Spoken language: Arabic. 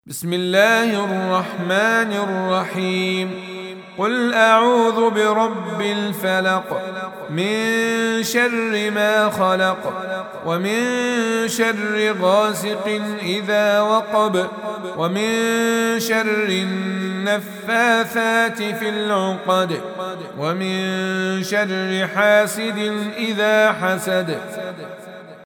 بسم الله الرحمن الرحيم. قل أعوذ برب الفلق، من شر ما خلق، ومن شر غاسق إذا وقب، ومن شر النفاثات في العقد، ومن شر حاسد إذا حسد.